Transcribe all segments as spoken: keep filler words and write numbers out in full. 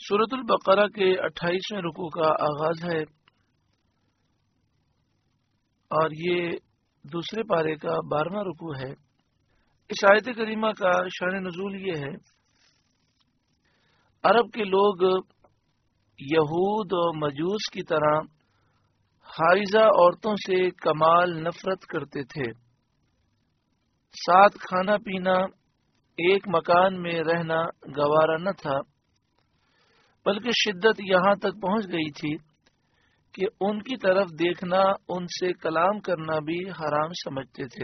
سورۃ البقرہ کے اٹھائیسویں رکوع کا آغاز ہے اور یہ دوسرے پارے کا بارہواں رکوع ہے۔ اس آیت کریمہ کا شان نزول یہ ہے، عرب کے لوگ یہود و مجوس کی طرح حائضہ عورتوں سے کمال نفرت کرتے تھے۔ ساتھ کھانا پینا، ایک مکان میں رہنا گوارا نہ تھا، بلکہ شدت یہاں تک پہنچ گئی تھی کہ ان کی طرف دیکھنا، ان سے کلام کرنا بھی حرام سمجھتے تھے۔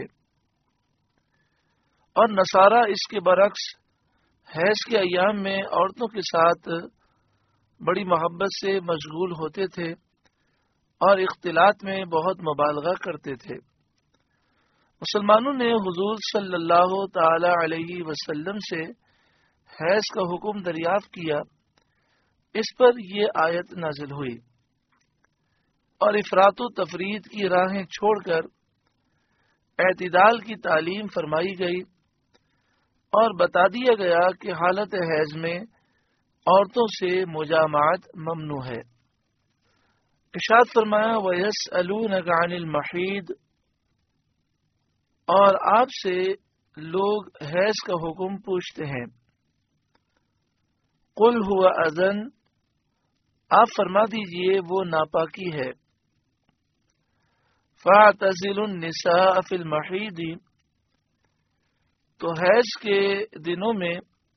اور نصارہ اس کے برعکس حیض کے ایام میں عورتوں کے ساتھ بڑی محبت سے مشغول ہوتے تھے اور اختلاط میں بہت مبالغہ کرتے تھے۔ مسلمانوں نے حضور صلی اللہ تعالی علیہ وسلم سے حیض کا حکم دریافت کیا، اس پر یہ آیت نازل ہوئی اور افراط و تفرید کی راہیں چھوڑ کر اعتدال کی تعلیم فرمائی گئی اور بتا دیا گیا کہ حالت حیض میں عورتوں سے مجامعت ممنوع ہے۔ ارشاد فرمایا وَيَسْأَلُونَكَ عَنِ الْمَحِيضِ، اور آپ سے لوگ حیض کا حکم پوچھتے ہیں۔ قُلْ هُوَ أَذًى، آپ فرما دیجئے وہ ناپاکی ہے۔ فَاعْتَزِلُوا النِّسَاءَ فِي الْمَحِيضِ، تو حیض کے دنوں میں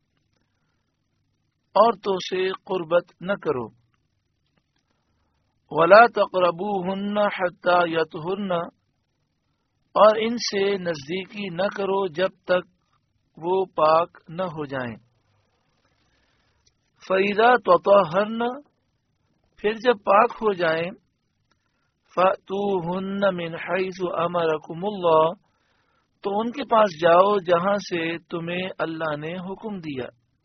عورتوں سے قربت نہ کرو۔ وَلَا تَقْرَبُوهُنَّ حَتَّى يَطْهُرْنَ، اور ان سے نزدیکی نہ کرو جب تک وہ پاک نہ ہو جائیں۔ فَإِذَا تَطَهَّرْنَ، پھر جب پاک ہو جائیں، فَأْتُوهُنَّ مِنْ حَيْثُ أَمَرَكُمُ اللَّهُ، تو ان کے پاس جاؤ جہاں سے تمہیں اللہ نے حکم دیا۔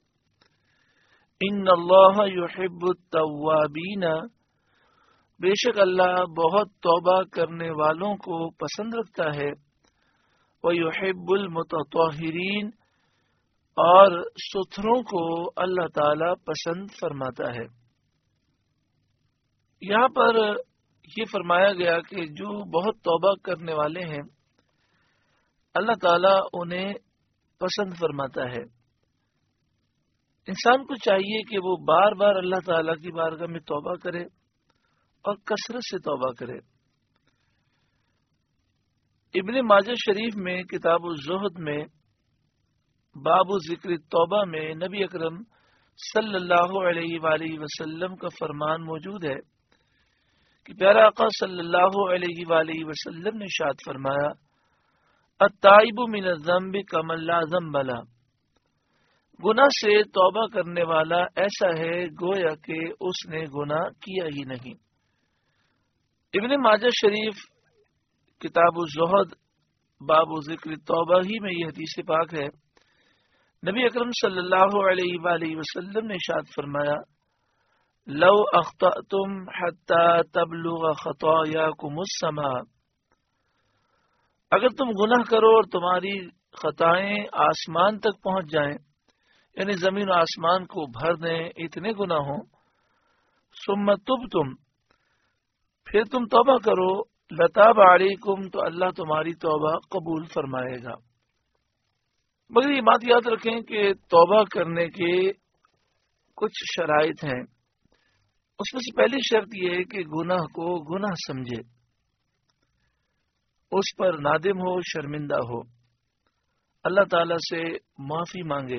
إِنَّ اللَّهَ يُحِبُّ التَّوَّابِينَ، بے شک اللہ بہت توبہ کرنے والوں کو پسند رکھتا ہے۔ وَيُحِبُّ الْمُتَطَهِّرِينَ، اور ستھروں کو اللہ تعالی پسند فرماتا ہے۔ یہاں پر یہ فرمایا گیا کہ جو بہت توبہ کرنے والے ہیں اللہ تعالیٰ انہیں پسند فرماتا ہے۔ انسان کو چاہیے کہ وہ بار بار اللہ تعالیٰ کی بارگاہ میں توبہ کرے اور کثرت سے توبہ کرے۔ ابن ماجہ شریف میں کتاب الزہد میں باب ذکر توبہ میں نبی اکرم صلی اللہ علیہ وآلہ وسلم کا فرمان موجود ہے کہ پیارا آقا صلی اللہ علیہ وآلہ وسلم نے ارشاد فرمایا التائب من الذنب کمن لا ذنب له، گناہ سے توبہ کرنے والا ایسا ہے گویا کہ اس نے گناہ کیا ہی نہیں۔ ابن ماجہ شریف کتاب الزہد باب ذکر توبہ ہی میں یہ حدیث پاک ہے۔ نبی اکرم صلی اللہ علیہ وآلہ وسلم نے ارشاد فرمایا لو اخطأتم حتی تبلغ خطایاکم السماء، اگر تم گناہ کرو اور تمہاری خطائیں آسمان تک پہنچ جائیں، یعنی زمین و آسمان کو بھر دیں، اتنے گناہ ہوں، ثم تبتم، پھر تم توبہ کرو، لتاب علیکم، تو اللہ تمہاری توبہ قبول فرمائے گا۔ مگر یہ بات یاد رکھیں کہ توبہ کرنے کے کچھ شرائط ہیں۔ اس میں سے پہلی شرط یہ ہے کہ گناہ کو گناہ سمجھے، اس پر نادم ہو، شرمندہ ہو، اللہ تعالی سے معافی مانگے۔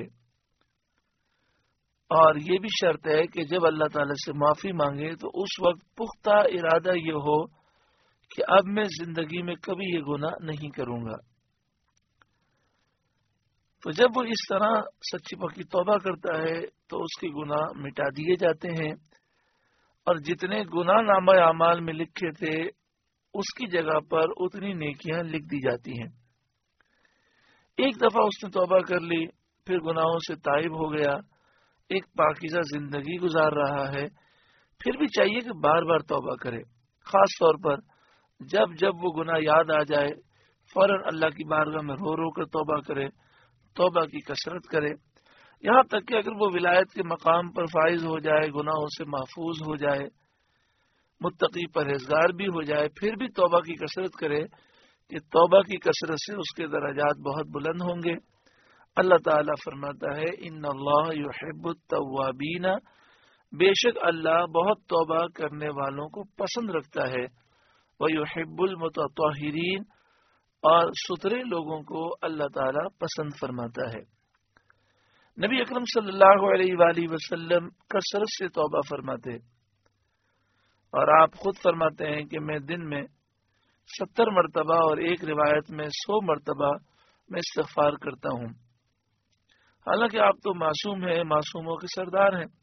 اور یہ بھی شرط ہے کہ جب اللہ تعالی سے معافی مانگے تو اس وقت پختہ ارادہ یہ ہو کہ اب میں زندگی میں کبھی یہ گناہ نہیں کروں گا۔ تو جب وہ اس طرح سچی پکی توبہ کرتا ہے تو اس کے گناہ مٹا دیے جاتے ہیں، اور جتنے گناہ نامہ اعمال میں لکھے تھے اس کی جگہ پر اتنی نیکیاں لکھ دی جاتی ہیں۔ ایک دفعہ اس نے توبہ کر لی، پھر گناہوں سے تائب ہو گیا، ایک پاکیزہ زندگی گزار رہا ہے، پھر بھی چاہیے کہ بار بار توبہ کرے۔ خاص طور پر جب جب وہ گناہ یاد آ جائے فوراً اللہ کی بارگاہ میں رو رو کر توبہ کرے، توبہ کی کثرت کرے۔ یہاں تک کہ اگر وہ ولایت کے مقام پر فائز ہو جائے، گناہوں سے محفوظ ہو جائے، متقی پرہیزگار بھی ہو جائے، پھر بھی توبہ کی کثرت کرے کہ توبہ کی کثرت سے اس کے درجات بہت بلند ہوں گے۔ اللہ تعالیٰ فرماتا ہے ان اللہ یحب التوابین، بے شک اللہ بہت توبہ کرنے والوں کو پسند رکھتا ہے، ویحب المتطہرین، اور ستھرے لوگوں کو اللہ تعالیٰ پسند فرماتا ہے۔ نبی اکرم صلی اللہ علیہ وآلہ وسلم کثرت سے توبہ فرماتے، اور آپ خود فرماتے ہیں کہ میں دن میں ستر مرتبہ اور ایک روایت میں سو مرتبہ میں استغفار کرتا ہوں۔ حالانکہ آپ تو معصوم ہیں، معصوموں کے سردار ہیں،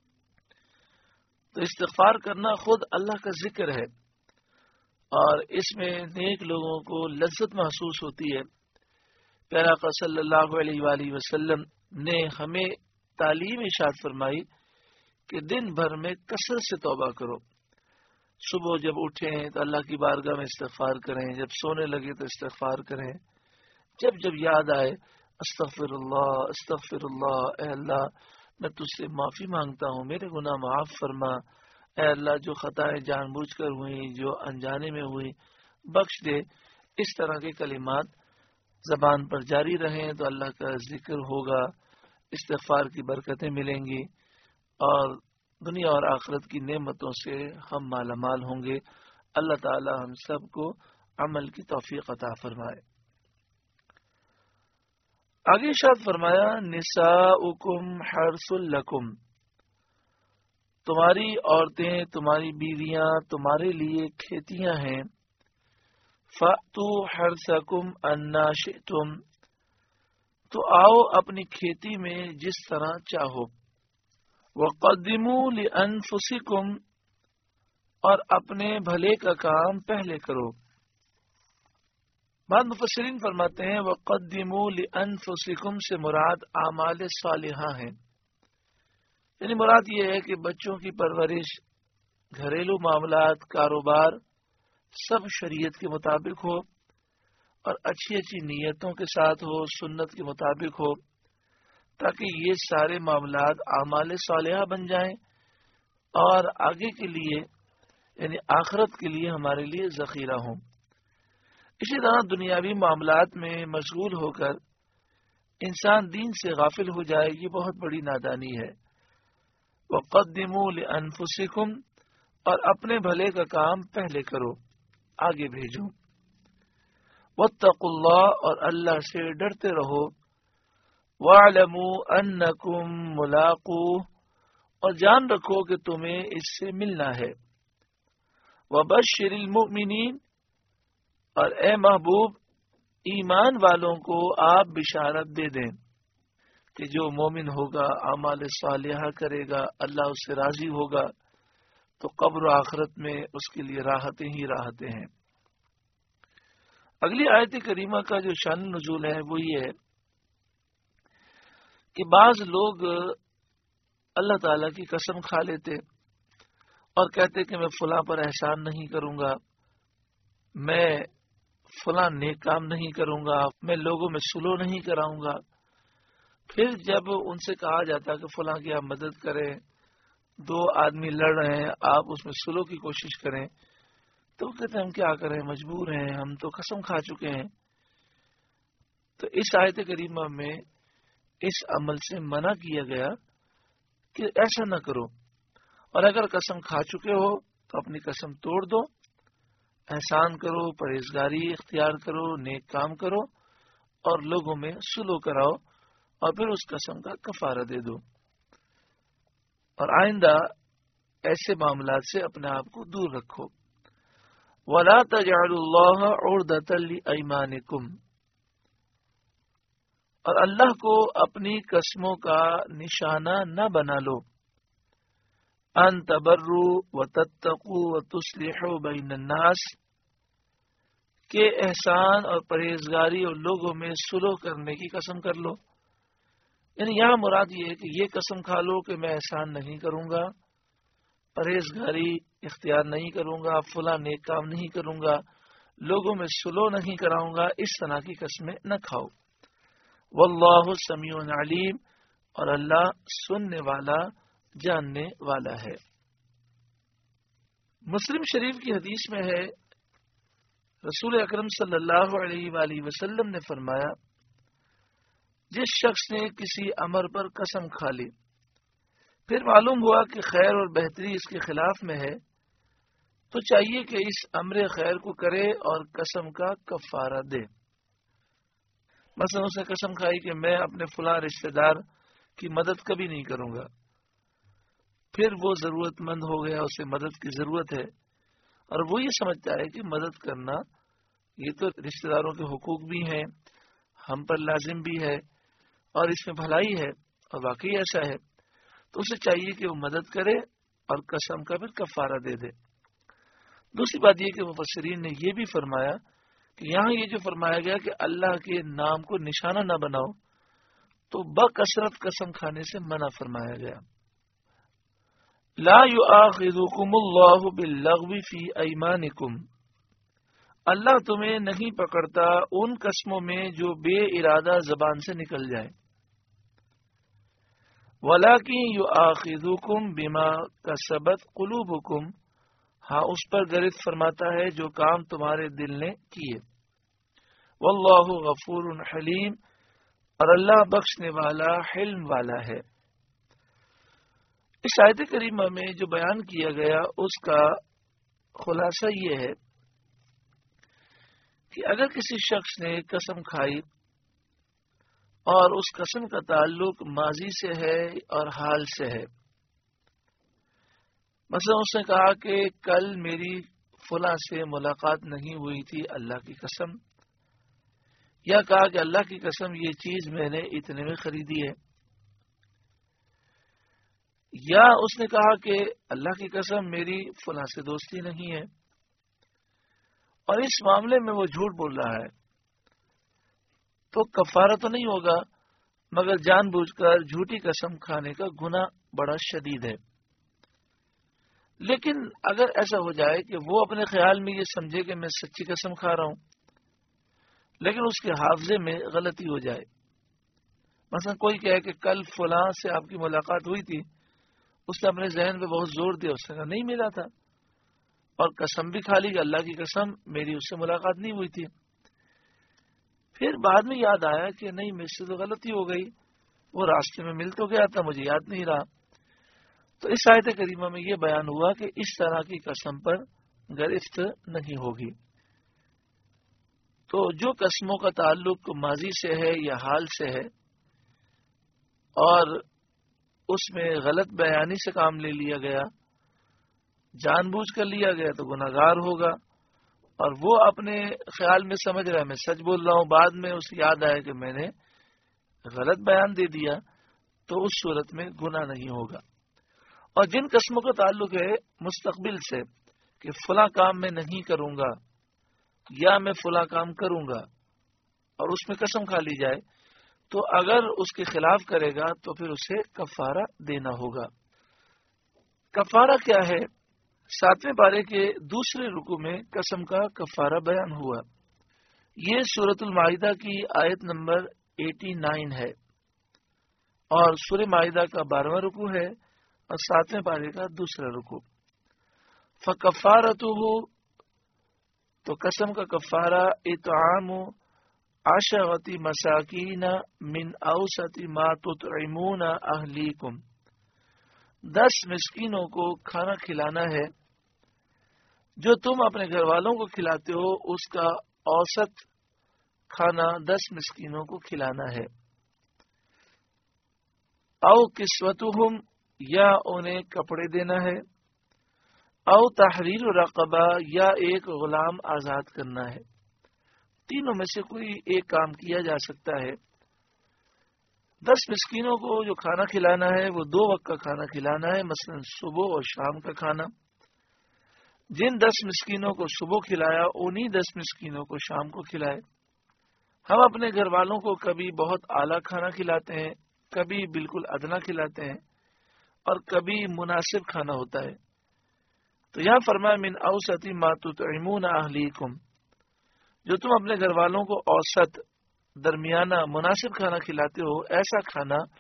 تو استغفار کرنا خود اللہ کا ذکر ہے، اور اس میں نیک لوگوں کو لذت محسوس ہوتی ہے۔ پیارا آقا صلی اللہ علیہ وآلہ وسلم نے ہمیں تعلیم ارشاد فرمائی کہ دن بھر میں کثرت سے توبہ کرو۔ صبح جب اٹھیں تو اللہ کی بارگاہ میں استغفار کریں، جب سونے لگے تو استغفار کریں، جب جب یاد آئے استغفر اللہ استغفر اللہ، اے اللہ میں تجھ سے معافی مانگتا ہوں، میرے گناہ معاف فرما، اے اللہ جو خطائیں جان بوجھ کر ہوئیں، جو انجانے میں ہوئی بخش دے۔ اس طرح کے کلمات زبان پر جاری رہیں تو اللہ کا ذکر ہوگا، استغفار کی برکتیں ملیں گی، اور دنیا اور آخرت کی نعمتوں سے ہم مالا مال ہوں گے۔ اللہ تعالی ہم سب کو عمل کی توفیق عطا فرمائے۔ آگے ارشاد فرمایا نساؤکم حرث لکم، تمہاری عورتیں، تمہاری بیویاں تمہارے لیے کھیتیاں ہیں۔ فَأْتُوا حَرْثَكُمْ أَنَّا شِئْتُمْ، تو آؤ اپنی کھیتی میں جس طرح چاہو۔ وَقَدِّمُوا لِأَنفُسِكُمْ، اور اپنے بھلے کا کام پہلے کرو۔ بعض مفسرین فرماتے ہیں وَقَدِّمُوا لِأَنفُسِكُمْ سے مراد اعمال صالحہ ہیں، یعنی مراد یہ ہے کہ بچوں کی پرورش، گھریلو معاملات، کاروبار سب شریعت کے مطابق ہو، اور اچھی اچھی نیتوں کے ساتھ ہو، سنت کے مطابق ہو، تاکہ یہ سارے معاملات اعمال صالحہ بن جائیں اور آگے کے لیے یعنی آخرت کے لیے ہمارے لیے ذخیرہ ہوں۔ اسی طرح دنیاوی معاملات میں مشغول ہو کر انسان دین سے غافل ہو جائے، یہ بہت بڑی نادانی ہے۔ وَقَدِّمُوا لِأَنفُسِكُمْ، اور اپنے بھلے کا کام پہلے کرو، آگے بھیجو۔ وَاتَّقُوا اللَّهَ، اور اللہ سے ڈرتے رہو۔ وَاعْلَمُوا أَنَّكُمْ مُلَاقُوهُ، اور جان رکھو کہ تمہیں اس سے ملنا ہے۔ وَبَشِّرِ الْمُؤْمِنِينَ، اور اے محبوب ایمان والوں کو آپ بشارت دے دیں کہ جو مومن ہوگا، اعمال صالحہ کرے گا، اللہ اس سے راضی ہوگا، تو قبر و آخرت میں اس کے لیے راحتیں ہی راحتیں ہیں۔ اگلی آیت کریمہ کا جو شان نزول ہے وہ یہ ہے کہ بعض لوگ اللہ تعالیٰ کی قسم کھا لیتے اور کہتے کہ میں فلاں پر احسان نہیں کروں گا، میں فلاں نیک کام نہیں کروں گا، میں لوگوں میں سلو نہیں کراؤں گا۔ پھر جب ان سے کہا جاتا کہ فلاں کی آپ مدد کریں، دو آدمی لڑ رہے ہیں، آپ اس میں سلو کی کوشش کریں، تو وہ کہتے ہیں ہم کیا کریں، مجبور ہیں، ہم تو قسم کھا چکے ہیں۔ تو اس آیت کریمہ میں اس عمل سے منع کیا گیا کہ ایسا نہ کرو، اور اگر قسم کھا چکے ہو تو اپنی قسم توڑ دو، احسان کرو، پرہیزگاری اختیار کرو، نیک کام کرو، اور لوگوں میں سلو کراؤ، اور پھر اس قسم کا کفارہ دے دو، اور آئندہ ایسے معاملات سے اپنے آپ کو دور رکھو۔ وَلَا تَجْعَلُوا اللَّهَ عُرْضَةً لِأَيْمَانِكُمْ، اور اللہ کو اپنی قسموں کا نشانہ نہ بنا لو۔ ان تبروا وتتقوا وتصلحوا بین الناس، کہ احسان اور پرہیزگاری اور لوگوں میں صلح کرنے کی قسم کر لو۔ یعنی یہاں مراد یہ ہے کہ یہ قسم کھا لو کہ میں احسان نہیں کروں گا، پرہیزگاری اختیار نہیں کروں گا، فلاں نیک کام نہیں کروں گا، لوگوں میں صلح نہیں کراؤں گا، اس طرح کی قسمیں نہ کھاؤ۔ واللہ سمیع علیم، اور اللہ سننے والا جاننے والا ہے۔ مسلم شریف کی حدیث میں ہے، رسول اکرم صلی اللہ علیہ وآلہ وسلم نے فرمایا، جس شخص نے کسی امر پر قسم کھا لی، پھر معلوم ہوا کہ خیر اور بہتری اس کے خلاف میں ہے، تو چاہیے کہ اس امر خیر کو کرے اور قسم کا کفارہ دے۔ مثلا اس نے قسم کھائی کہ میں اپنے فلاں رشتہ دار کی مدد کبھی نہیں کروں گا، پھر وہ ضرورت مند ہو گیا، اسے مدد کی ضرورت ہے، اور وہ یہ سمجھتا ہے کہ مدد کرنا یہ تو رشتہ داروں کے حقوق بھی ہیں، ہم پر لازم بھی ہے، اور اس میں بھلائی ہے، اور واقعی ایسا ہے، تو اسے چاہیے کہ وہ مدد کرے اور قسم کا پھر کفارہ دے دے۔ دوسری بات یہ کہ مفسرین نے یہ بھی فرمایا کہ یہاں یہ جو فرمایا گیا کہ اللہ کے نام کو نشانہ نہ بناؤ، تو بکثرت قسم کھانے سے منع فرمایا گیا۔ لا یؤاخذکم اللہ باللغو فی ایمانکم، اللہ تمہیں نہیں پکڑتا ان قسموں میں جو بے ارادہ زبان سے نکل جائے، ولیکن یؤاخذکم بما کسبت قلوبکم، ہاں اس پر گرفت فرماتا ہے جو کام تمہارے دل نے کیے، واللہ غفور حلیم، اور اللہ بخشنے والا حلم والا ہے۔ اس آیت کریمہ میں جو بیان کیا گیا اس کا خلاصہ یہ ہے کہ اگر کسی شخص نے قسم کھائی اور اس قسم کا تعلق ماضی سے ہے اور حال سے ہے، مثلا اس نے کہا کہ کل میری فلاں سے ملاقات نہیں ہوئی تھی اللہ کی قسم، یا کہا کہ اللہ کی قسم یہ چیز میں نے اتنے میں خریدی ہے، یا اس نے کہا کہ اللہ کی قسم میری فلاں سے دوستی نہیں ہے، اور اس معاملے میں وہ جھوٹ بول رہا ہے، تو کفارہ تو نہیں ہوگا، مگر جان بوجھ کر جھوٹی قسم کھانے کا گناہ بڑا شدید ہے۔ لیکن اگر ایسا ہو جائے کہ وہ اپنے خیال میں یہ سمجھے کہ میں سچی قسم کھا رہا ہوں، لیکن اس کے حافظے میں غلطی ہو جائے، مثلا کوئی کہے کہ کل فلاں سے آپ کی ملاقات ہوئی تھی، اس نے اپنے ذہن پہ بہت زور دیا، اس نے کہا نہیں ملا تھا، اور قسم بھی کھا لی کہ اللہ کی قسم میری اس سے ملاقات نہیں ہوئی تھی، پھر بعد میں یاد آیا کہ نہیں مجھ سے تو غلطی ہو گئی، وہ راستے میں مل تو گیا تھا، مجھے یاد نہیں رہا، تو اس آیت کریمہ میں یہ بیان ہوا کہ اس طرح کی قسم پر گرفت نہیں ہوگی۔ تو جو قسموں کا تعلق ماضی سے ہے یا حال سے ہے اور اس میں غلط بیانی سے کام لے لیا گیا، جان بوجھ کر لیا گیا، تو گناہ گار ہوگا، اور وہ اپنے خیال میں سمجھ رہا ہے میں سچ بول رہا ہوں، بعد میں اسے یاد آیا کہ میں نے غلط بیان دے دیا، تو اس صورت میں گناہ نہیں ہوگا۔ اور جن قسموں کا تعلق ہے مستقبل سے کہ فلاں کام میں نہیں کروں گا یا میں فلاں کام کروں گا، اور اس میں قسم کھا لی جائے، تو اگر اس کے خلاف کرے گا تو پھر اسے کفارہ دینا ہوگا۔ کفارہ کیا ہے؟ ساتویں پارے کے دوسرے رکوع میں قسم کا کفارہ بیان ہوا۔ یہ سورۃ المائدہ کی آیت نمبر نناسی ہے، اور سورہ مائدہ کا بارہواں رکوع ہے اور ساتویں پارے کا دوسرا رکوع۔ فکفارتہ، تو قسم کا کفارہ اطعام عشرۃ مساکین من اوسط ما تطعمون اہلیکم، دس مسکینوں کو کھانا کھلانا ہے جو تم اپنے گھر والوں کو کھلاتے ہو، اس کا اوسط کھانا دس مسکینوں کو کھلانا ہے۔ او کسوتہم، یا انہیں کپڑے دینا ہے، او تحریر رقبہ، یا ایک غلام آزاد کرنا ہے۔ تینوں میں سے کوئی ایک کام کیا جا سکتا ہے۔ دس مسکینوں کو جو کھانا کھلانا ہے وہ دو وقت کا کھانا کھلانا ہے، مثلا صبح اور شام کا کھانا۔ جن دس مسکینوں کو صبح کھلایا انہی دس مسکینوں کو شام کو کھلائے۔ ہم اپنے گھر والوں کو کبھی بہت اعلیٰ کھانا کھلاتے ہیں، کبھی بالکل ادنا کھلاتے ہیں، اور کبھی مناسب کھانا ہوتا ہے۔ تو یہاں فرمایا من اوسط ما تطعمون اہلیکم، جو تم اپنے گھر والوں کو اوسط، درمیانہ، مناسب کھانا کھلاتے ہو، ایسا کھانا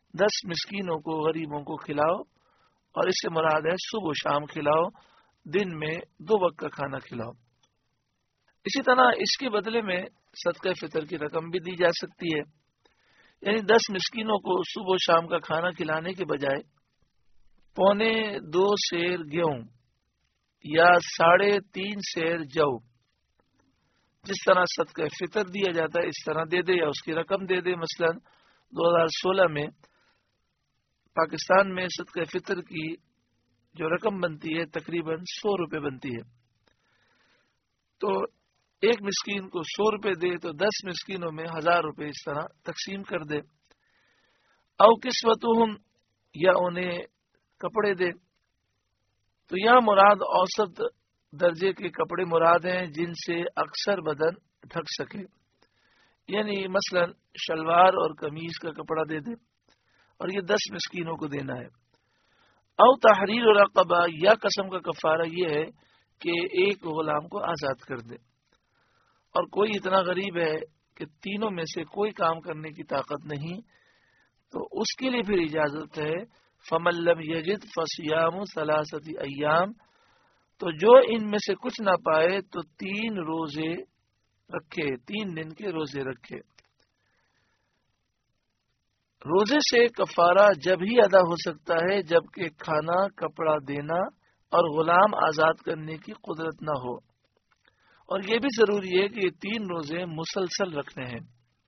دس مسکینوں کو غریبوں کو کھلاؤ، اور اس سے مراد ہے صبح و شام کھلاؤ، دن میں دو وقت کا کھانا کھلاؤ۔ اسی طرح اس کے بدلے میں صدقہ فطر کی رقم بھی دی جا سکتی ہے، یعنی دس مسکینوں کو صبح و شام کا کھانا کھلانے کے بجائے پونے دو سیر گیہوں یا ساڑھے تین سیر جو جس طرح صدقہ فطر دیا جاتا ہے اس طرح دے دے، یا اس کی رقم دے دے۔ مثلا دو ہزار سولہ میں پاکستان میں صدقہ فطر کی جو رقم بنتی ہے تقریباً سو روپے بنتی ہے، تو ایک مسکین کو سو روپے دے تو دس مسکینوں میں ہزار روپے اس طرح تقسیم کر دے۔ او کسوتہم، یا انہیں کپڑے دے، تو یہاں مراد اوسط درجے کے کپڑے مراد ہیں جن سے اکثر بدن ڈھک سکے، یعنی مثلا شلوار اور قمیض کا کپڑا دے دے، اور یہ دس مسکینوں کو دینا ہے۔ او تحریر رقبہ، یا قسم کا کفارہ یہ ہے کہ ایک غلام کو آزاد کر دے، اور کوئی اتنا غریب ہے کہ تینوں میں سے کوئی کام کرنے کی طاقت نہیں، تو اس کے لیے پھر اجازت ہے فمن لم یجد فصیام ثلاثۃ ایام، تو جو ان میں سے کچھ نہ پائے تو تین روزے رکھے، تین دن کے روزے رکھے۔ روزے سے کفارہ جب ہی ادا ہو سکتا ہے جبکہ کھانا کپڑا دینا اور غلام آزاد کرنے کی قدرت نہ ہو، اور یہ بھی ضروری ہے کہ یہ تین روزے مسلسل رکھنے ہیں۔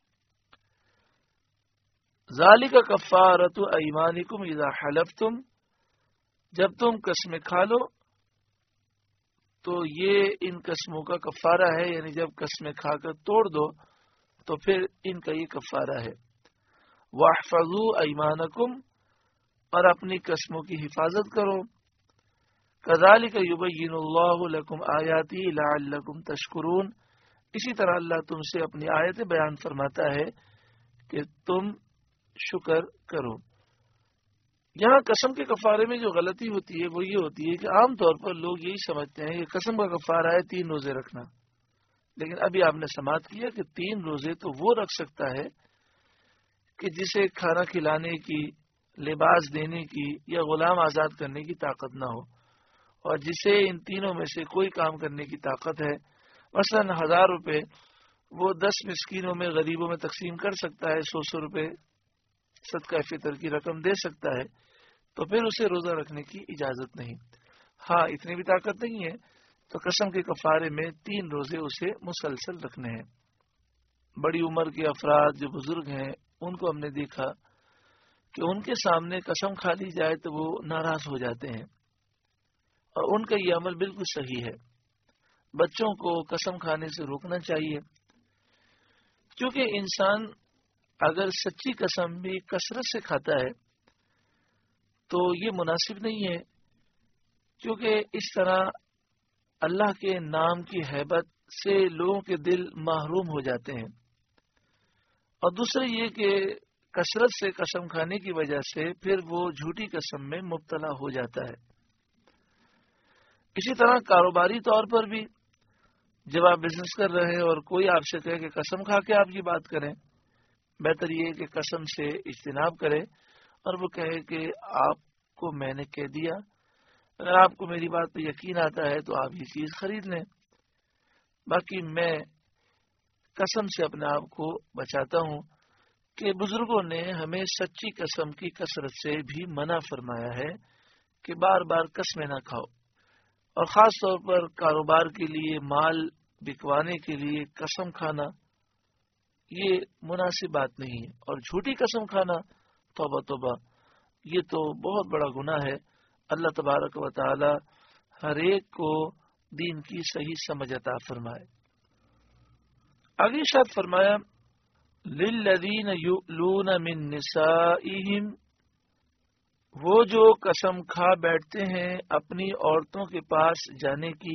ذالک کفارۃ ایمانکم اذا حلفتم، جب تم قسمیں کھا لو تو یہ ان قسموں کا کفارہ ہے، یعنی جب قسمیں کھا کر توڑ دو تو پھر ان کا یہ کفارہ ہے۔ واحفظوا ایمانکم، اور اپنی قسموں کی حفاظت کرو۔ کذالک یبین اللہ لکم آیاتی لعلکم تشکرون، اسی طرح اللہ تم سے اپنی آیتیں بیان فرماتا ہے کہ تم شکر کرو۔ یہاں قسم کے کفارے میں جو غلطی ہوتی ہے وہ یہ ہوتی ہے کہ عام طور پر لوگ یہی سمجھتے ہیں کہ قسم کا کفارہ ہے تین روزے رکھنا، لیکن ابھی آپ نے سماعت کیا کہ تین روزے تو وہ رکھ سکتا ہے کہ جسے کھانا کھلانے کی، لباس دینے کی یا غلام آزاد کرنے کی طاقت نہ ہو، اور جسے ان تینوں میں سے کوئی کام کرنے کی طاقت ہے۔ مثلا ہزار روپے وہ دس مسکینوں میں غریبوں میں تقسیم کر سکتا ہے، سو سو روپے صدقہ فطر کی رقم دے سکتا ہے، تو پھر اسے روزہ رکھنے کی اجازت نہیں۔ ہاں اتنی بھی طاقت نہیں ہے تو قسم کے کفارے میں تین روزے اسے مسلسل رکھنے ہیں۔ بڑی عمر کے افراد جو بزرگ ہیں ان کو ہم نے دیکھا کہ ان کے سامنے قسم کھا لی جائے تو وہ ناراض ہو جاتے ہیں، اور ان کا یہ عمل بالکل صحیح ہے۔ بچوں کو قسم کھانے سے روکنا چاہیے، کیونکہ انسان اگر سچی قسم بھی کثرت سے کھاتا ہے تو یہ مناسب نہیں ہے، کیونکہ اس طرح اللہ کے نام کی ہیبت سے لوگوں کے دل محروم ہو جاتے ہیں، اور دوسرے یہ کہ کثرت سے قسم کھانے کی وجہ سے پھر وہ جھوٹی قسم میں مبتلا ہو جاتا ہے۔ اسی طرح کاروباری طور پر بھی جب آپ بزنس کر رہے ہیں اور کوئی آپ سے کہے کہ قسم کھا کے آپ یہ بات کریں، بہتر یہ کہ قسم سے اجتناب کرے اور وہ کہے کہ آپ کو میں نے کہہ دیا، اگر آپ کو میری بات پہ یقین آتا ہے تو آپ یہ چیز خرید لیں، باقی میں قسم سے اپنے آپ کو بچاتا ہوں کہ بزرگوں نے ہمیں سچی قسم کی کثرت سے بھی منع فرمایا ہے کہ بار بار قسمیں نہ کھاؤ، اور خاص طور پر کاروبار کے لیے، مال بکوانے کے لیے قسم کھانا یہ مناسب بات نہیں ہے، اور جھوٹی قسم کھانا توبہ توبہ یہ تو بہت بڑا گناہ ہے۔ اللہ تبارک و تعالی ہر ایک کو دین کی صحیح سمجھ عطا فرمائے۔ آگے شاید فرمایا للذین یؤلون من نسائہم، وہ جو قسم کھا بیٹھتے ہیں اپنی عورتوں کے پاس جانے کی،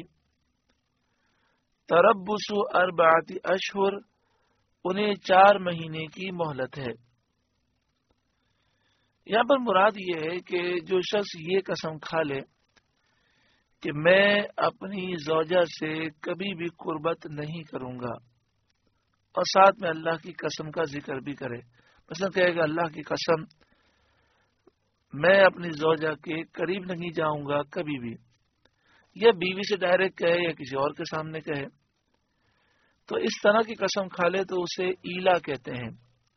تربص اربعۃ اشہر، انہیں چار مہینے کی مہلت ہے۔ یہاں پر مراد یہ ہے کہ جو شخص یہ قسم کھا لے کہ میں اپنی زوجہ سے کبھی بھی قربت نہیں کروں گا، اور ساتھ میں اللہ کی قسم کا ذکر بھی کرے، مثلا کہے گا اللہ کی قسم میں اپنی زوجہ کے قریب نہیں جاؤں گا کبھی بھی، یا بیوی سے ڈائریکٹ کہے یا کسی اور کے سامنے کہے، تو اس طرح کی قسم کھا لے تو اسے ایلا کہتے ہیں۔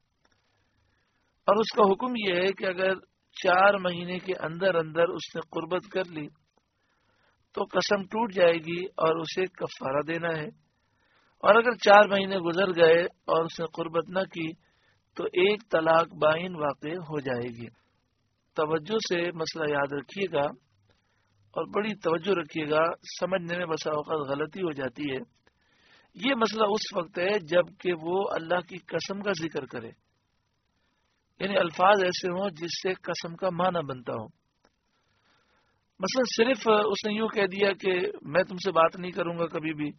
اور اس کا حکم یہ ہے کہ اگر چار مہینے کے اندر اندر اس نے قربت کر لی تو قسم ٹوٹ جائے گی اور اسے کفارہ دینا ہے، اور اگر چار مہینے گزر گئے اور اس نے قربت نہ کی تو ایک طلاق بائن واقع ہو جائے گی۔ توجہ سے مسئلہ یاد رکھیے گا اور بڑی توجہ رکھیے گا، سمجھنے میں بسا اوقات غلطی ہو جاتی ہے۔ یہ مسئلہ اس وقت ہے جب کہ وہ اللہ کی قسم کا ذکر کرے، یعنی الفاظ ایسے ہوں جس سے قسم کا معنی بنتا ہو۔ مثلا صرف اس نے یوں کہہ دیا کہ میں تم سے بات نہیں کروں گا کبھی بھی،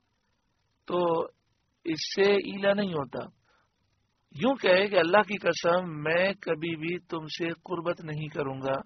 تو اس سے ایلا نہیں ہوتا۔ یوں کہے کہ اللہ کی قسم میں کبھی بھی تم سے قربت نہیں کروں گا،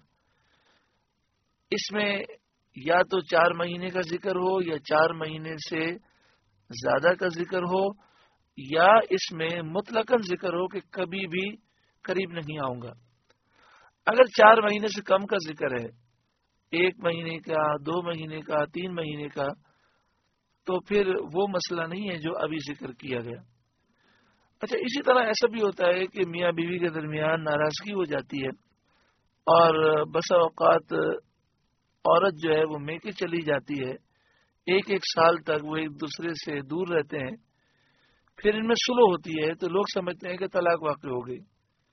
اس میں یا تو چار مہینے کا ذکر ہو یا چار مہینے سے زیادہ کا ذکر ہو، یا اس میں مطلقاً ذکر ہو کہ کبھی بھی قریب نہیں آؤں گا۔ اگر چار مہینے سے کم کا ذکر ہے، ایک مہینے کا، دو مہینے کا، تین مہینے کا، تو پھر وہ مسئلہ نہیں ہے جو ابھی ذکر کیا گیا۔ اچھا، اسی طرح ایسا بھی ہوتا ہے کہ میاں بیوی کے درمیان ناراضگی ہو جاتی ہے اور بسا اوقات عورت جو ہے وہ میکے چلی جاتی ہے، ایک ایک سال تک وہ ایک دوسرے سے دور رہتے ہیں، پھر ان میں سلو ہوتی ہے تو لوگ سمجھتے ہیں کہ طلاق واقع ہو گئی۔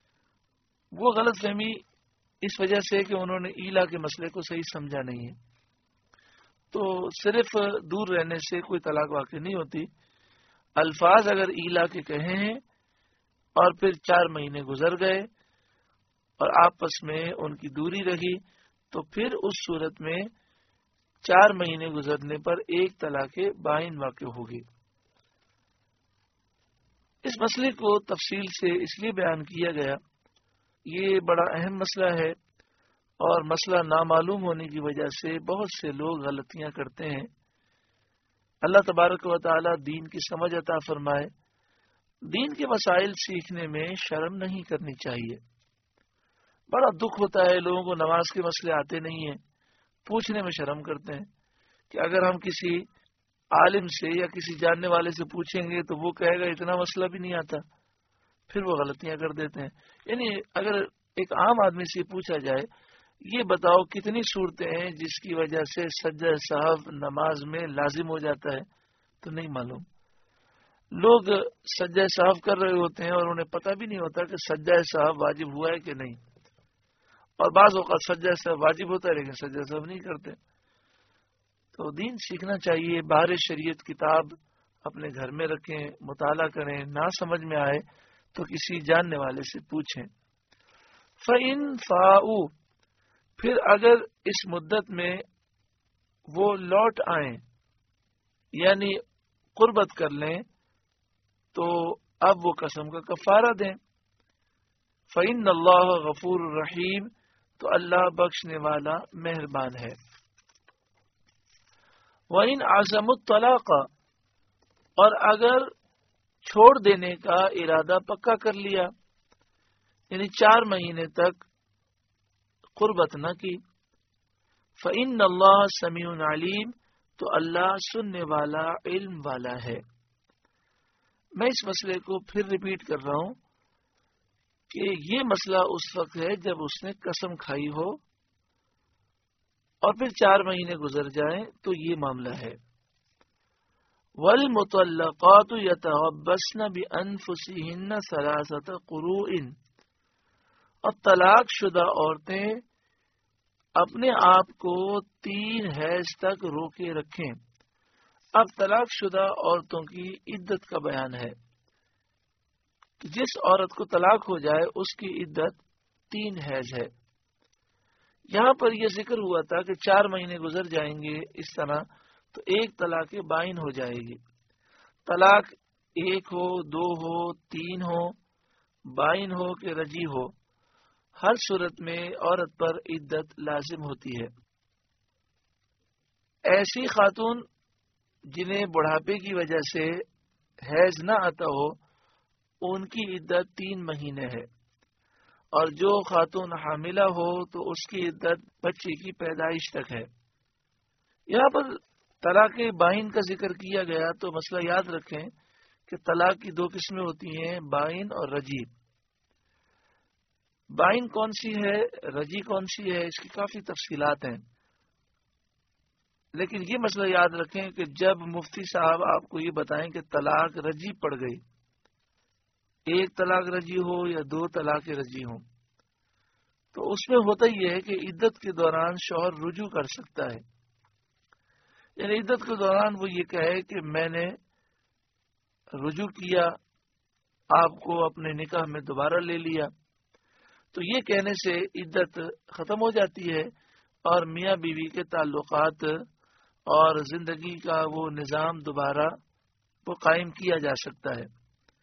وہ غلط فہمی اس وجہ سے کہ انہوں نے ایلا کے مسئلے کو صحیح سمجھا نہیں ہے۔ تو صرف دور رہنے سے کوئی طلاق واقع نہیں ہوتی۔ الفاظ اگر ایلا کے کہے ہیں اور پھر چار مہینے گزر گئے اور آپس میں ان کی دوری رہی تو پھر اس صورت میں چار مہینے گزرنے پر ایک طلاق بائن واقع ہوگی۔ اس مسئلے کو تفصیل سے اس لیے بیان کیا گیا، یہ بڑا اہم مسئلہ ہے اور مسئلہ نامعلوم ہونے کی وجہ سے بہت سے لوگ غلطیاں کرتے ہیں۔ اللہ تبارک و تعالی دین کی سمجھ عطا فرمائے۔ دین کے مسائل سیکھنے میں شرم نہیں کرنی چاہیے۔ بڑا دکھ ہوتا ہے لوگوں کو نماز کے مسئلے آتے نہیں ہیں، پوچھنے میں شرم کرتے ہیں کہ اگر ہم کسی عالم سے یا کسی جاننے والے سے پوچھیں گے تو وہ کہے گا اتنا مسئلہ بھی نہیں آتا، پھر وہ غلطیاں کر دیتے ہیں۔ یعنی اگر ایک عام آدمی سے پوچھا جائے یہ بتاؤ کتنی صورتیں ہیں جس کی وجہ سے سجدہ صاحب نماز میں لازم ہو جاتا ہے، تو نہیں معلوم۔ لوگ سجدہ صاحب کر رہے ہوتے ہیں اور انہیں پتہ بھی نہیں ہوتا کہ سجدہ صاحب واجب ہوا ہے کہ نہیں، اور بعض اوقات سجدہ صاحب واجب ہوتا ہے لیکن سجدہ صاحب نہیں کرتے۔ تو دین سیکھنا چاہیے، باہر شریعت کتاب اپنے گھر میں رکھیں، مطالعہ کریں، نہ سمجھ میں آئے تو کسی جاننے والے سے پوچھیں۔ فَإِن فَاؤُوا، پھر اگر اس مدت میں وہ لوٹ آئیں یعنی قربت کر لیں تو اب وہ قسم کا کفارہ دیں۔ فَإِنَّ اللَّهَ غَفُورٌ رَحِيمٌ، تو اللہ بخشنے والا مہربان ہے۔ وَإِنْ عَزَمُوا الطَّلَاقَ، اور اگر چھوڑ دینے کا ارادہ پکا کر لیا، یعنی چار مہینے تک قربت نہ کی، فَإِنَّ اللَّهَ سَمِيعٌ عَلِيمٌ، تو اللہ سننے والا، علم والا ہے۔ میں اس مسئلے کو پھر ریپیٹ کر رہا ہوں کہ یہ مسئلہ اس وقت ہے جب اس نے قسم کھائی ہو اور پھر چار مہینے گزر جائیں تو یہ معاملہ ہے۔ وَالْمُطَلَّقَاتُ يَتَرَبَّصْنَ بِأَنفُسِهِنَّ ثَلَاثَةَ قُرُوءٍ، اور طلاق شدہ عورتیں اپنے آپ کو تین حیض تک روکے رکھیں۔ اب طلاق شدہ عورتوں کی عدت کا بیان ہے کہ جس عورت کو طلاق ہو جائے اس کی عدت تین حیض ہے۔ یہاں پر یہ ذکر ہوا تھا کہ چار مہینے گزر جائیں گے اس طرح تو ایک طلاق بائن ہو جائے گی۔ طلاق ایک ہو، دو ہو، تین ہو، بائن ہو کہ رجی ہو، ہر صورت میں عورت پر عدت لازم ہوتی ہے۔ ایسی خاتون جنہیں بڑھاپے کی وجہ سے حیض نہ آتا ہو ان کی عدت تین مہینے ہے، اور جو خاتون حاملہ ہو تو اس کی عدت بچے کی پیدائش تک ہے۔ یہاں پر طلاق بائن کا ذکر کیا گیا تو مسئلہ یاد رکھیں کہ طلاق کی دو قسمیں ہوتی ہیں، بائن اور رجی۔ بائن کون سی ہے، رجی کون سی ہے، اس کی کافی تفصیلات ہیں، لیکن یہ مسئلہ یاد رکھیں کہ جب مفتی صاحب آپ کو یہ بتائیں کہ طلاق رجی پڑ گئی، ایک طلاق رجی ہو یا دو طلاق رجی ہوں، تو اس میں ہوتا ہی ہے کہ عدت کے دوران شوہر رجوع کر سکتا ہے، یعنی عدت کے دوران وہ یہ کہے کہ میں نے رجوع کیا، آپ کو اپنے نکاح میں دوبارہ لے لیا، تو یہ کہنے سے عدت ختم ہو جاتی ہے اور میاں بیوی کے تعلقات اور زندگی کا وہ نظام دوبارہ وہ قائم کیا جا سکتا ہے۔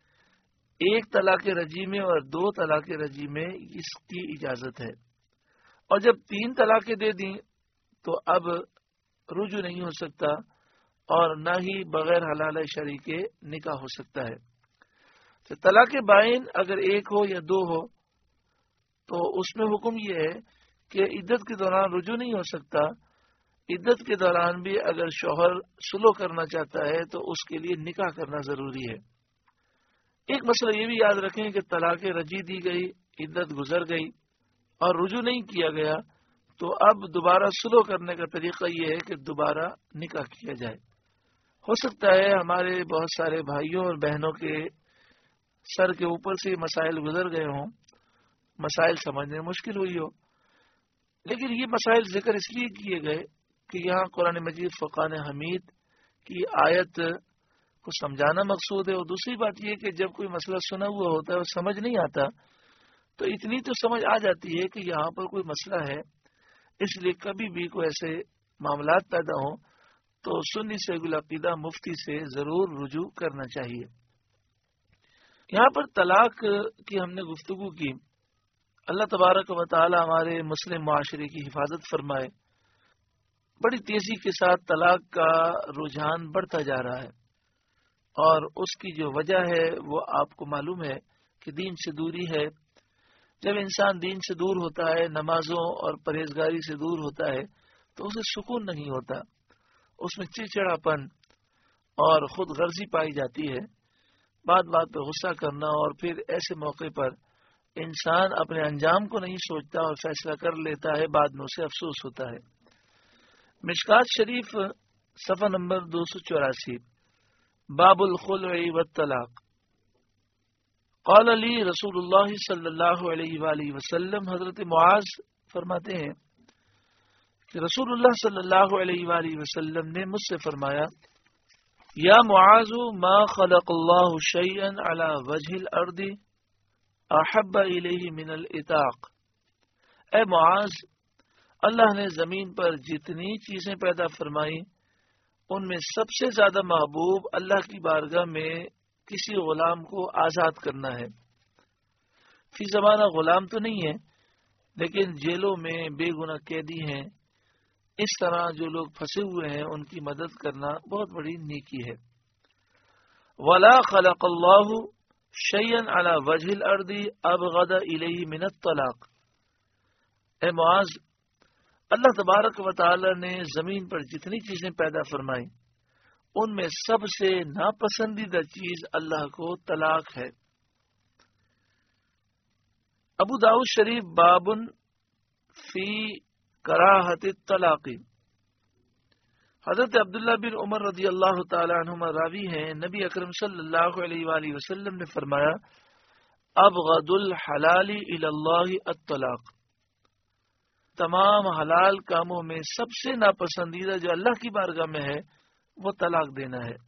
ایک طلاق رجی میں اور دو طلاق رجی میں اس کی اجازت ہے، اور جب تین طلاقیں دے دیں تو اب رجوع نہیں ہو سکتا اور نہ ہی بغیر حلال شرعی کے نکاح ہو سکتا ہے۔ تو طلاق بائن اگر ایک ہو یا دو ہو تو اس میں حکم یہ ہے کہ عدت کے دوران رجوع نہیں ہو سکتا، عدت کے دوران بھی اگر شوہر سلو کرنا چاہتا ہے تو اس کے لیے نکاح کرنا ضروری ہے۔ ایک مسئلہ یہ بھی یاد رکھیں کہ طلاق رجی دی گئی، عدت گزر گئی اور رجوع نہیں کیا گیا، تو اب دوبارہ سلو کرنے کا طریقہ یہ ہے کہ دوبارہ نکاح کیا جائے۔ ہو سکتا ہے ہمارے بہت سارے بھائیوں اور بہنوں کے سر کے اوپر سے مسائل گزر گئے ہوں، مسائل سمجھنے مشکل ہوئی ہو، لیکن یہ مسائل ذکر اس لیے کیے گئے کہ یہاں قرآن مجید فرقان حمید کی آیت کو سمجھانا مقصود ہے، اور دوسری بات یہ کہ جب کوئی مسئلہ سنا ہوا ہوتا ہے اور سمجھ نہیں آتا تو اتنی تو سمجھ آ جاتی ہے کہ یہاں پر کوئی مسئلہ ہے، اس لیے کبھی بھی کوئی ایسے معاملات پیدا ہوں تو سنی شیخ العقیدہ مفتی سے ضرور رجوع کرنا چاہیے۔ یہاں پر طلاق کی ہم نے گفتگو کی، اللہ تبارک و تعالی ہمارے مسلم معاشرے کی حفاظت فرمائے۔ بڑی تیزی کے ساتھ طلاق کا رجحان بڑھتا جا رہا ہے، اور اس کی جو وجہ ہے وہ آپ کو معلوم ہے کہ دین سے دوری ہے۔ جب انسان دین سے دور ہوتا ہے، نمازوں اور پرہیزگاری سے دور ہوتا ہے تو اسے سکون نہیں ہوتا، اس میں چڑچڑاپن اور خود غرضی پائی جاتی ہے، بات بات پہ غصہ کرنا، اور پھر ایسے موقع پر انسان اپنے انجام کو نہیں سوچتا اور فیصلہ کر لیتا ہے، بعد میں اسے افسوس ہوتا ہے۔ مشکات شریف صفحہ نمبر دو سو چوراسی، باب الخلع والطلاق۔ قال علی رسول اللہ صلی اللہ علیہ وآلہ وسلم، حضرت معاذ فرماتے ہیں کہ رسول اللہ صلی اللہ علیہ وآلہ وسلم نے مجھ سے فرمایا، یا معاذ ما خلق اللہ شیئا علی وجہ الارض احب الیہ من الاتاق۔ اے معاذ، اللہ نے زمین پر جتنی چیزیں پیدا فرمائی ان میں سب سے زیادہ محبوب اللہ کی بارگاہ میں کسی غلام کو آزاد کرنا ہے۔ فی زمانہ غلام تو نہیں ہے، لیکن جیلوں میں بے گناہ قیدی ہیں، اس طرح جو لوگ پھنسے ہوئے ہیں ان کی مدد کرنا بہت بڑی نیکی ہے۔ ولا خلق اللہ شیئا علی وجہ الارض ابغض الیہ من الطلاق۔ اے معاذ، اللہ تبارک و تعالی نے زمین پر جتنی چیزیں پیدا فرمائی ان میں سب سے ناپسندیدہ چیز اللہ کو طلاق ہے۔ ابو داؤد شریف بابن فی کراہت الطلاق۔ حضرت عبداللہ بن عمر رضی اللہ تعالی عنہما راوی ہیں، نبی اکرم صلی اللہ علیہ وآلہ وسلم نے فرمایا، ابغض الحلال الی اللہ الطلاق۔ تمام حلال کاموں میں سب سے ناپسندیدہ جو اللہ کی بارگاہ میں ہے وہ طلاق دینا ہے۔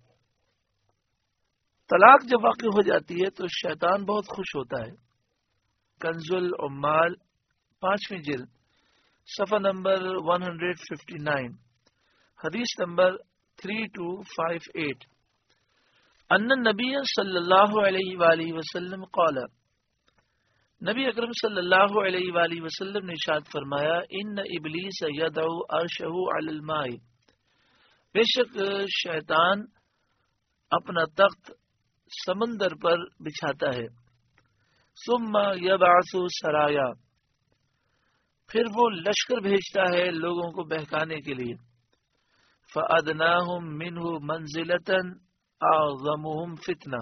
طلاق جب واقع ہو جاتی ہے تو شیطان بہت خوش ہوتا ہے۔ کنز العمال پانچویں جلد صفحہ نمبر ایک سو उनسٹھ، حدیث نمبر تین دو پانچ آٹھ، ان النبی صلی اللہ علیہ وآلہ وسلم قال، نبی اکرم صلی اللہ علیہ وآلہ وسلم نے ارشاد فرمایا، ان ابلیس یدعو عرشہ علی الماء، بے شک شیطان اپنا تخت سمندر پر بچھاتا ہے۔ ثم یبعث سرایا، پھر وہ لشکر بھیجتا ہے لوگوں کو بہکانے کے لیے. فَأَدْنَاهُمْ مِنْهُ مَنْزِلَةً أَعْظَمُهُمْ فِتْنَةً،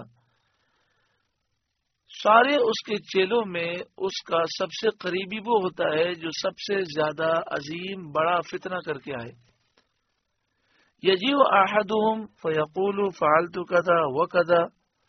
سارے اس کے چیلوں میں اس کا سب سے قریبی وہ ہوتا ہے جو سب سے زیادہ عظیم بڑا فتنہ کر کے آئے. یجیء احدهم فیقول فعلت کذا وکذا،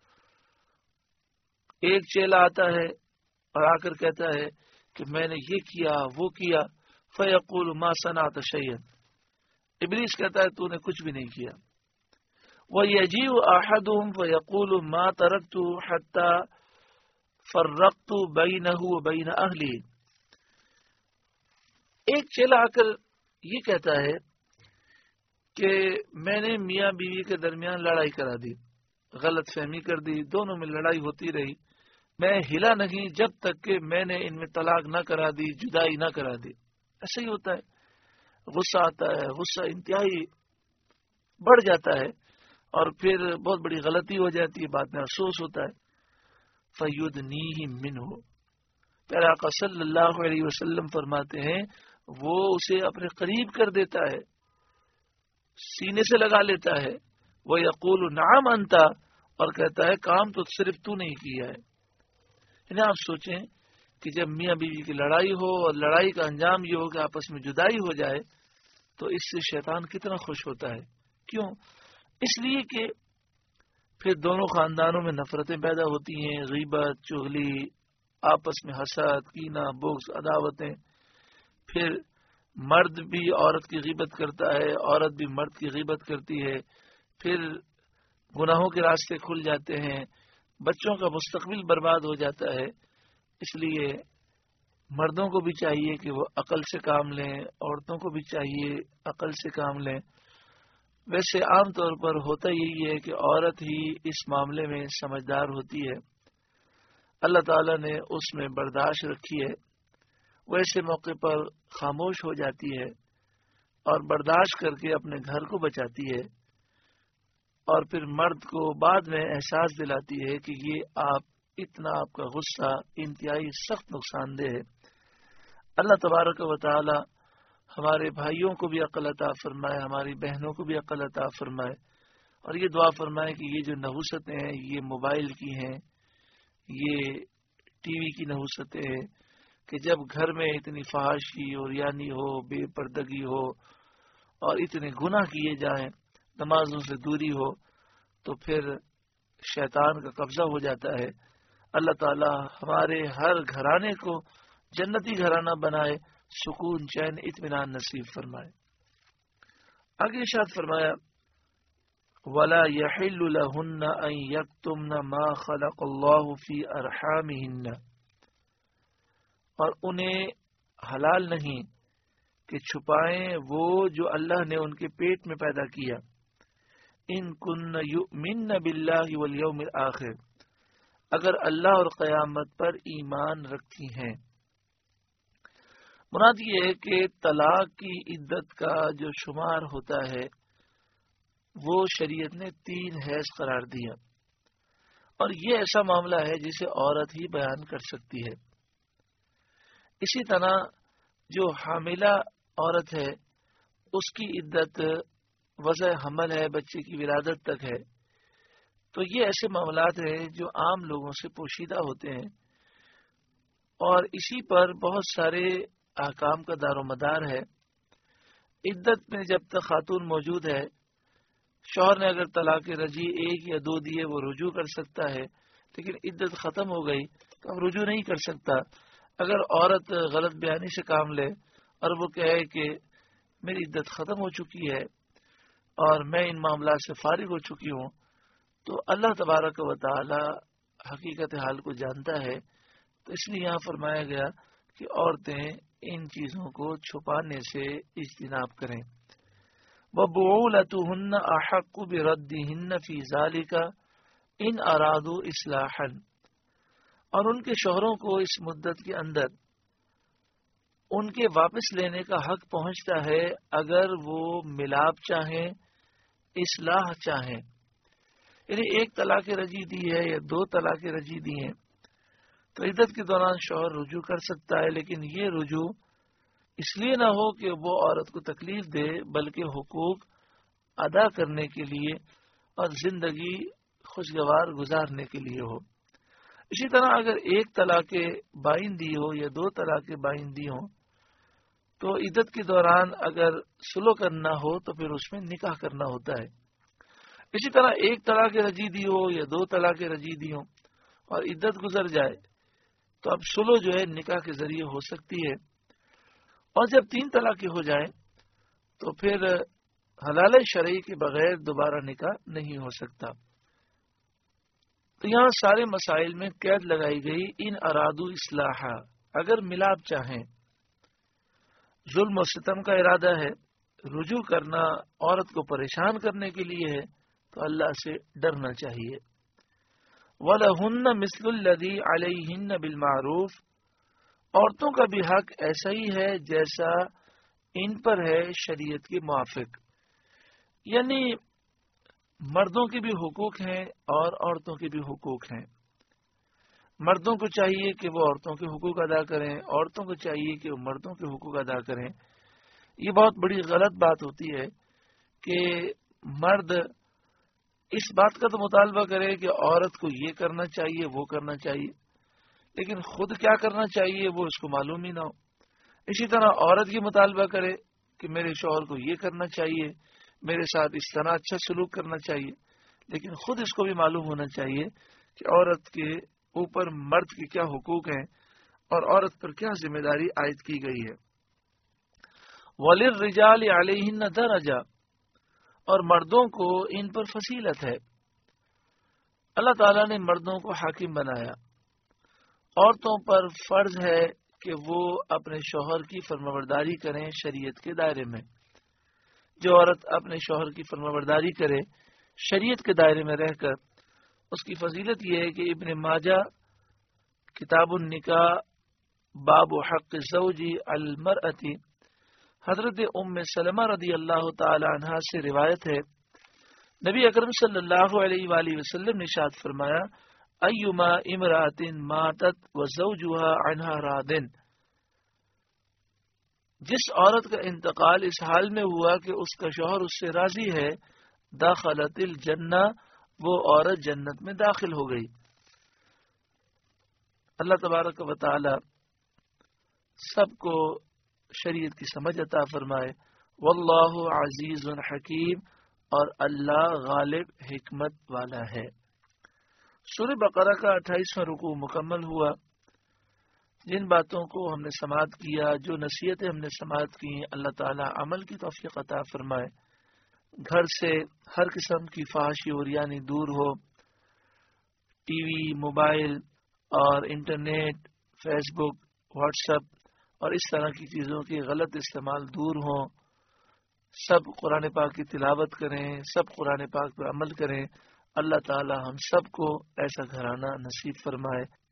ایک چیلا آتا ہے اور آ کر کہتا ہے کہ میں نے یہ کیا وہ کیا. فیقول ما صنعت شیئا، ابلیس کہتا ہے تو نے کچھ بھی نہیں کیا. ویجیء احدهم فیقول ما ترکت حتی فرقت بینہ وبین اہلی، ایک چیلا آ کر یہ کہتا ہے کہ میں نے میاں بیوی کے درمیان لڑائی کرا دی، غلط فہمی کر دی، دونوں میں لڑائی ہوتی رہی، میں ہلا نہیں جب تک کہ میں نے ان میں طلاق نہ کرا دی، جدائی نہ کرا دی. ایسا ہی ہوتا ہے، غصہ آتا ہے، غصہ انتہائی بڑھ جاتا ہے اور پھر بہت بڑی غلطی ہو جاتی ہے، بعد میں افسوس ہوتا ہے. فَيُدْنِيهِ مِنْهُ، پیارے آقا صلی اللہ علیہ وسلم فرماتے ہیں وہ اسے اپنے قریب کر دیتا ہے، سینے سے لگا لیتا ہے. وَيَقُولُ نَعَمْ أَنْتَ، اور کہتا ہے کام تو صرف تو نہیں کیا ہے. یعنی آپ سوچیں کہ جب میاں بیوی کی لڑائی ہو اور لڑائی کا انجام یہ ہو کہ آپس میں جدائی ہو جائے تو اس سے شیطان کتنا خوش ہوتا ہے. کیوں؟ اس لیے کہ پھر دونوں خاندانوں میں نفرتیں پیدا ہوتی ہیں، غیبت، چغلی، آپس میں حسد، کینہ، بغض، عداوتیں. پھر مرد بھی عورت کی غیبت کرتا ہے، عورت بھی مرد کی غیبت کرتی ہے، پھر گناہوں کے راستے کھل جاتے ہیں، بچوں کا مستقبل برباد ہو جاتا ہے. اس لیے مردوں کو بھی چاہیے کہ وہ عقل سے کام لیں، عورتوں کو بھی چاہیے عقل سے کام لیں. ویسے عام طور پر ہوتا یہی ہے کہ عورت ہی اس معاملے میں سمجھدار ہوتی ہے، اللہ تعالیٰ نے اس میں برداشت رکھی ہے، وہ ایسے موقع پر خاموش ہو جاتی ہے اور برداشت کر کے اپنے گھر کو بچاتی ہے، اور پھر مرد کو بعد میں احساس دلاتی ہے کہ یہ آپ اتنا آپ کا غصہ انتہائی سخت نقصان دہ ہے. اللہ تبارک و تعالی ہمارے بھائیوں کو بھی عقل عطا فرمائے، ہماری بہنوں کو بھی عقل عطا فرمائے، اور یہ دعا فرمائے کہ یہ جو نحوستیں ہیں یہ موبائل کی ہیں، یہ ٹی وی کی نحوستیں ہیں کہ جب گھر میں اتنی فحاشی اور یعنی ہو، بے پردگی ہو اور اتنے گناہ کیے جائیں، نمازوں سے دوری ہو، تو پھر شیطان کا قبضہ ہو جاتا ہے. اللہ تعالی ہمارے ہر گھرانے کو جنتی گھرانہ بنائے، سکون، چین، اطمینان نصیب فرمائے. آگے ارشاد فرمایا وَلَا يَحِلُّ لَهُنَّ أَن يَكْتُمْنَ مَا خَلَقَ اللَّهُ فِي أَرْحَامِهِنَّ، اور انہیں حلال نہیں کہ چھپائیں وہ جو اللہ نے ان کے پیٹ میں پیدا کیا. ان کن یؤمن باللہ والیوم الآخر، اگر اللہ اور قیامت پر ایمان رکھتی ہیں. مراد یہ ہے کہ طلاق کی عدت کا جو شمار ہوتا ہے وہ شریعت نے تین حیض قرار دیا، اور یہ ایسا معاملہ ہے جسے عورت ہی بیان کر سکتی ہے. اسی طرح جو حاملہ عورت ہے اس کی عدت وضع حمل ہے، بچے کی ولادت تک ہے. تو یہ ایسے معاملات ہیں جو عام لوگوں سے پوشیدہ ہوتے ہیں، اور اسی پر بہت سارے احکام کا دار و مدار ہے. عدت میں جب تک خاتون موجود ہے، شوہر نے اگر طلاق رجعی ایک یا دو دیے وہ رجوع کر سکتا ہے، لیکن عدت ختم ہو گئی تو اب رجوع نہیں کر سکتا. اگر عورت غلط بیانی سے کام لے اور وہ کہے کہ میری عدت ختم ہو چکی ہے اور میں ان معاملات سے فارغ ہو چکی ہوں، تو اللہ تبارک و تعالی حقیقت حال کو جانتا ہے. تو اس لیے یہاں فرمایا گیا کہ عورتیں ان چیزوں کو چھپانے سے اجتناب کریں. وَبُعُولَتُهُنَّ أَحَقُّ بِرَدِّهِنَّ فِي ذَلِكَ إِنْ أَرَادُوا إِصْلَاحًا، اور ان کے شوہروں کو اس مدت کے اندر ان کے واپس لینے کا حق پہنچتا ہے اگر وہ ملاپ چاہیں، اصلاح چاہیں. یعنی ایک طلاق رجعی دی ہے یا دو طلاق رجعی دی ہیں تو عدت کے دوران شوہر رجوع کر سکتا ہے، لیکن یہ رجوع اس لیے نہ ہو کہ وہ عورت کو تکلیف دے، بلکہ حقوق ادا کرنے کے لیے اور زندگی خوشگوار گزارنے کے لیے ہو۔ اسی طرح اگر ایک طلاق بائن دی ہو یا دو طلاق بائن دی ہوں تو عدت کے دوران اگر سلو کرنا ہو تو پھر اس میں نکاح کرنا ہوتا ہے۔ اسی طرح ایک طلاق رجی دی ہو یا دو طلاق رجی دی ہوں اور عدت گزر جائے تو اب سلو جو ہے نکاح کے ذریعے ہو سکتی ہے، اور جب تین طلاقیں ہو جائیں تو پھر حلال شرعی کے بغیر دوبارہ نکاح نہیں ہو سکتا۔ تو یہاں سارے مسائل میں قید لگائی گئی ان ارادو اصلاح، اگر ملاپ چاہیں، ظلم و ستم کا ارادہ ہے، رجوع کرنا عورت کو پریشان کرنے کے لیے ہے، تو اللہ سے ڈرنا چاہیے۔ وَلَهُنَّ مِثْلُ الَّذِي عَلَيْهِنَّ بِالْمَعْرُوفِ، عورتوں کا بھی حق ایسا ہی ہے جیسا ان پر ہے شریعت کے موافق، یعنی مردوں کے بھی حقوق ہیں اور عورتوں کے بھی حقوق ہیں۔ مردوں کو چاہیے کہ وہ عورتوں کے حقوق ادا کریں، عورتوں کو چاہیے کہ وہ مردوں کے حقوق ادا کریں۔ یہ بہت بڑی غلط بات ہوتی ہے کہ مرد اس بات کا تو مطالبہ کرے کہ عورت کو یہ کرنا چاہیے وہ کرنا چاہیے، لیکن خود کیا کرنا چاہیے وہ اس کو معلوم ہی نہ ہو۔ اسی طرح عورت یہ مطالبہ کرے کہ میرے شوہر کو یہ کرنا چاہیے، میرے ساتھ اس طرح اچھا سلوک کرنا چاہیے، لیکن خود اس کو بھی معلوم ہونا چاہیے کہ عورت کے اوپر مرد کے کیا حقوق ہیں اور عورت پر کیا ذمہ داری عائد کی گئی ہے۔ وَلِلرِّجَالِ عَلَيْهِنَّ دَرَجَةٌ، اور مردوں کو ان پر فضیلت ہے۔ اللہ تعالیٰ نے مردوں کو حاکم بنایا، عورتوں پر فرض ہے کہ وہ اپنے شوہر کی فرمانبرداری کریں شریعت کے دائرے میں۔ جو عورت اپنے شوہر کی فرمانبرداری کرے شریعت کے دائرے میں رہ کر، اس کی فضیلت یہ ہے کہ ابن ماجہ کتاب النکاح باب حق الزوج المرأة، حضرت ام سلمہ رضی اللہ تعالی عنہا سے روایت ہے، نبی اکرم صلی اللہ علیہ وآلہ وسلم نے ارشاد فرمایا، ایما امرأۃ ماتت وزوجها عنها راض، جس عورت کا انتقال اس حال میں ہوا کہ اس کا شوہر اس سے راضی ہے، داخلت الجنہ، وہ عورت جنت میں داخل ہو گئی۔ اللہ تبارک و تعالی سب کو شریعت کی سمجھ عطا فرمائے۔ واللہ عزیز حکیم، اور اللہ غالب حکمت والا ہے۔ سورہ بقرہ کا اٹھائیسواں رکوع مکمل ہوا۔ جن باتوں کو ہم نے سماعت کیا، جو نصیحتیں ہم نے سماعت کی، اللہ تعالی عمل کی توفیق عطا فرمائے۔ گھر سے ہر قسم کی فحاشی اور یعنی دور ہو، ٹی وی، موبائل اور internet, Facebook, WhatsApp اور اس طرح کی چیزوں کی غلط استعمال دور ہوں۔ سب قرآن پاک کی تلاوت کریں، سب قرآن پاک پر عمل کریں۔ اللہ تعالی ہم سب کو ایسا گھرانہ نصیب فرمائے۔